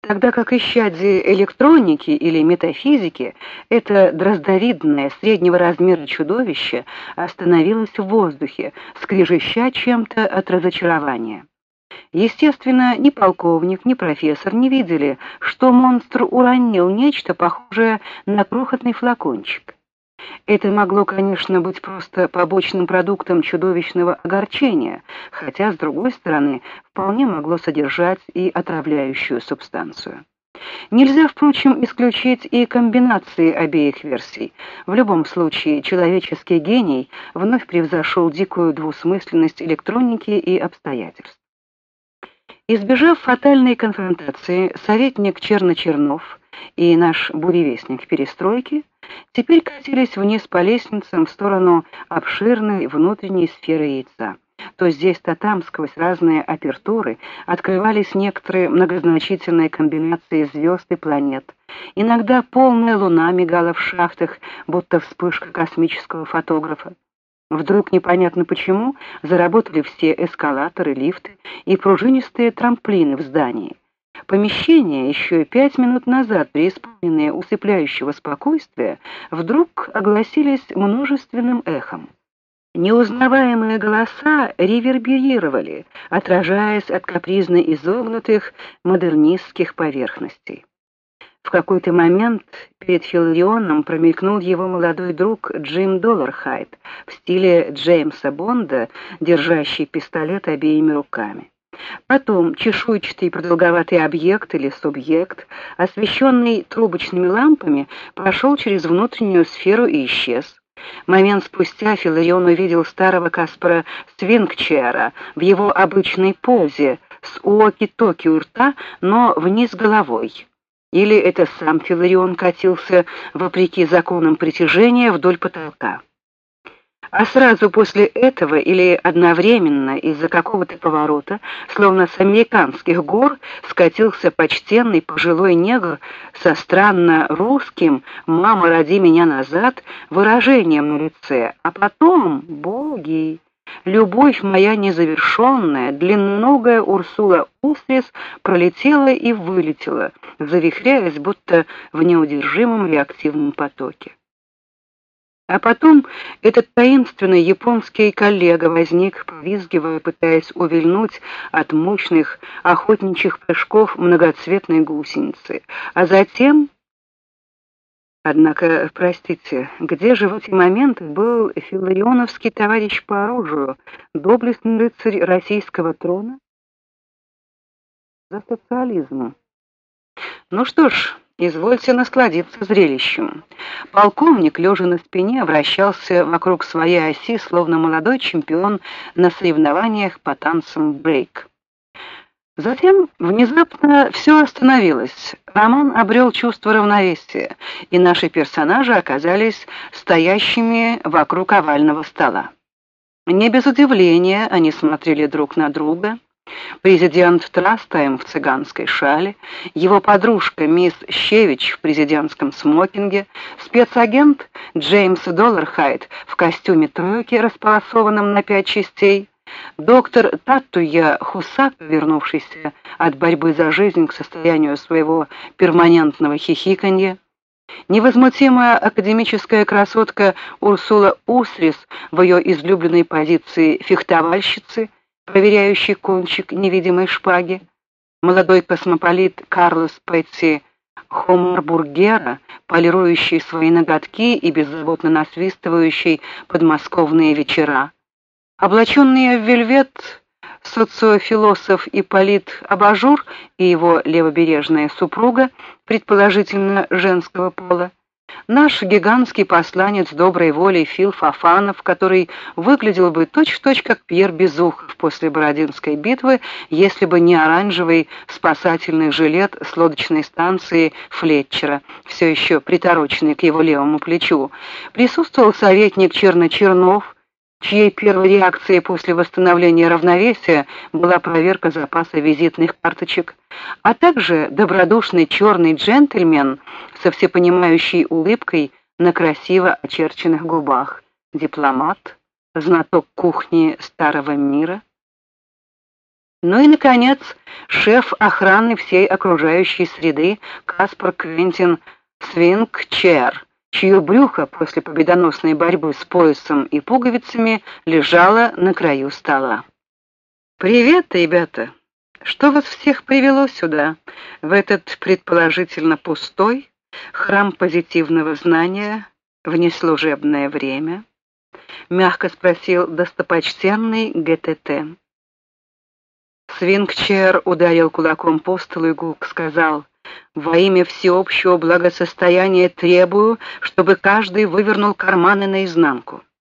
тогда как исчадие электроники или метафизики, это дроздовидное среднего размера чудовище остановилось в воздухе, скрежеща чем-то от разочарования. Естественно, ни полковник, ни профессор не видели, что монстр уронил нечто похожее на крохотный флакончик. Это могло, конечно, быть просто побочным продуктом чудовищного огорчения, хотя, с другой стороны, вполне могло содержать и отравляющую субстанцию. Нельзя, впрочем, исключить и комбинации обеих версий. В любом случае, человеческий гений вновь превзошел дикую двусмысленность электроники и обстоятельств. Избежав фатальной конфронтации, советник Черночернов и наш буревестник перестройки теперь катились вниз по лестницам в сторону обширной внутренней сферы яйца. То здесь, то там, сквозь разные апертуры, открывались некоторые многозначительные комбинации звезд и планет. Иногда полная луна мигала в шахтах, будто вспышка космического фотографа. Вдруг, непонятно почему, заработали все эскалаторы, лифты и пружинистые трамплины в здании. Помещения, еще 5 минут назад преисполненные усыпляющего спокойствия, вдруг огласились множественным эхом. Неузнаваемые голоса реверберировали, отражаясь от капризно изогнутых модернистских поверхностей. В какой-то момент перед Хилларионом промелькнул его молодой друг Джим Доллархайт в стиле Джеймса Бонда, держащий пистолет обеими руками. Потом чешуйчатый продолговатый объект или субъект, освещенный трубочными лампами, прошел через внутреннюю сферу и исчез. Момент спустя Хилларион увидел старого Каспара Свингчера в его обычной позе, с уоки-токи у рта, но вниз головой. Или это сам Хилларион катился, вопреки законам притяжения, вдоль потолка. А сразу после этого или одновременно из-за какого-то поворота, словно с американских гор, скатился почтенный пожилой негр со странно русским «мама, роди меня назад» выражением на лице, а потом, боги, любовь моя незавершенная, длинноногая Урсула Устрис пролетела и вылетела, завихряясь, будто в неудержимом реактивном потоке. А потом этот таинственный японский коллега возник, повизгивая, пытаясь увильнуть от мощных охотничьих прыжков многоцветной гусеницы. А затем... Однако, простите, где же в эти моменты был филларионовский товарищ по оружию, доблестный рыцарь российского трона? За социализм. Ну что ж, извольте насладиться зрелищем. Полковник, лежа на спине, вращался вокруг своей оси, словно молодой чемпион на соревнованиях по танцам брейк. Затем внезапно все остановилось. Роман обрел чувство равновесия, и наши персонажи оказались стоящими вокруг овального стола. Не без удивления они смотрели друг на друга. Президент Трастайм в цыганской шале, его подружка мисс Щевич в президентском смокинге, спецагент Джеймс Доллархайт в костюме тройки, располосованном на 5 частей, доктор Таттуя Хусак, вернувшийся от борьбы за жизнь к состоянию своего перманентного хихиканья, невозмутимая академическая красотка Урсула Устрис в ее излюбленной позиции фехтовальщицы, проверяющий кончик невидимой шпаги, молодой космополит Карлос Петти Хомарбургера, полирующий свои ноготки и беззаботно насвистывающий подмосковные вечера, облаченные в вельвет социофилософ Ипполит Абажур и его левобережная супруга, предположительно женского пола, наш гигантский посланец доброй воли Фил Фофанов, который выглядел бы точь-в-точь как Пьер Безухов после Бородинской битвы, если бы не оранжевый спасательный жилет с лодочной станции Флетчера, все еще притороченный к его левому плечу. Присутствовал советник Черночернов, чьей первой реакцией после восстановления равновесия была проверка запаса визитных карточек, а также добродушный черный джентльмен со всепонимающей улыбкой на красиво очерченных губах, дипломат, знаток кухни старого мира. Ну и, наконец, шеф охраны всей окружающей среды Каспар Квентин Свингчер, чье брюхо после победоносной борьбы с поясом и пуговицами лежало на краю стола. «Привет, ребята! Что вас всех привело сюда, в этот предположительно пустой храм позитивного знания в неслужебное время?» — мягко спросил достопочтенный ГТТ. Свингчер ударил кулаком по столу и гулко сказал: «Во имя всеобщего благосостояния требую, чтобы каждый вывернул карманы наизнанку».